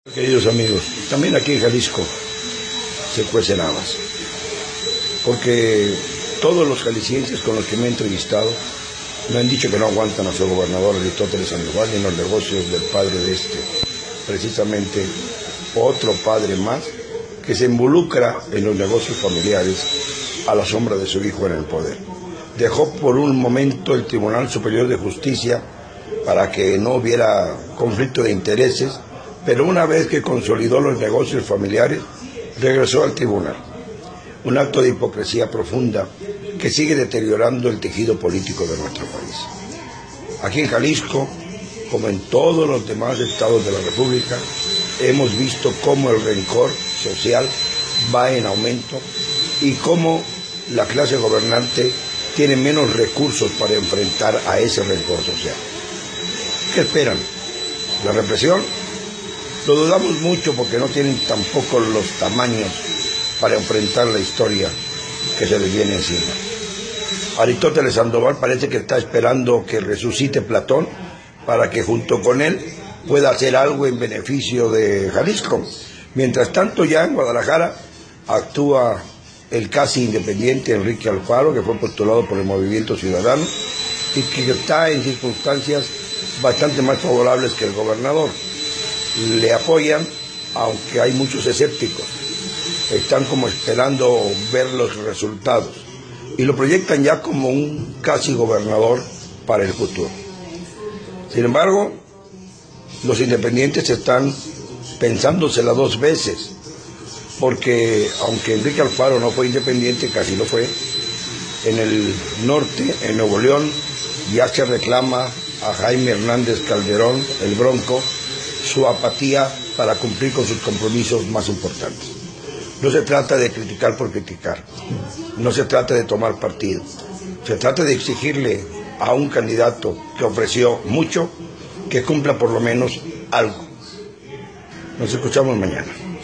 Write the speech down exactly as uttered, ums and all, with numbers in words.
Queridos amigos, también aquí en Jalisco se cuecen habas, porque todos los jaliscienses con los que me he entrevistado me han dicho que no aguantan a su gobernador Aristóteles Sandoval en los negocios del padre de este, precisamente otro padre más que se involucra en los negocios familiares a la sombra de su hijo en el poder. Dejó por un momento el Tribunal Superior de Justicia para que no hubiera conflicto de intereses, pero una vez que consolidó los negocios familiares, regresó al tribunal. Un acto de hipocresía profunda que sigue deteriorando el tejido político de nuestro país. Aquí en Jalisco, como en todos los demás estados de la República, hemos visto cómo el rencor social va en aumento y cómo la clase gobernante tiene menos recursos para enfrentar a ese rencor social. ¿Qué esperan? ¿La represión? Lo dudamos mucho porque no tienen tampoco los tamaños para enfrentar la historia que se les viene encima. Aristóteles Sandoval parece que está esperando que resucite Platón para que junto con él pueda hacer algo en beneficio de Jalisco. Mientras tanto, ya en Guadalajara actúa el casi independiente Enrique Alfaro, que fue postulado por el Movimiento Ciudadano y que está en circunstancias bastante más favorables que el gobernador. Le apoyan, aunque hay muchos escépticos. Están como esperando ver los resultados y lo proyectan ya como un casi gobernador para el futuro. Sin embargo, los independientes están pensándosela dos veces, porque aunque Enrique Alfaro no fue independiente, casi lo fue, en el norte, en Nuevo León, ya se reclama a Jaime Hernández Calderón, el Bronco, su apatía para cumplir con sus compromisos más importantes. No se trata de criticar por criticar, no se trata de tomar partido, se trata de exigirle a un candidato que ofreció mucho que cumpla por lo menos algo. Nos escuchamos mañana.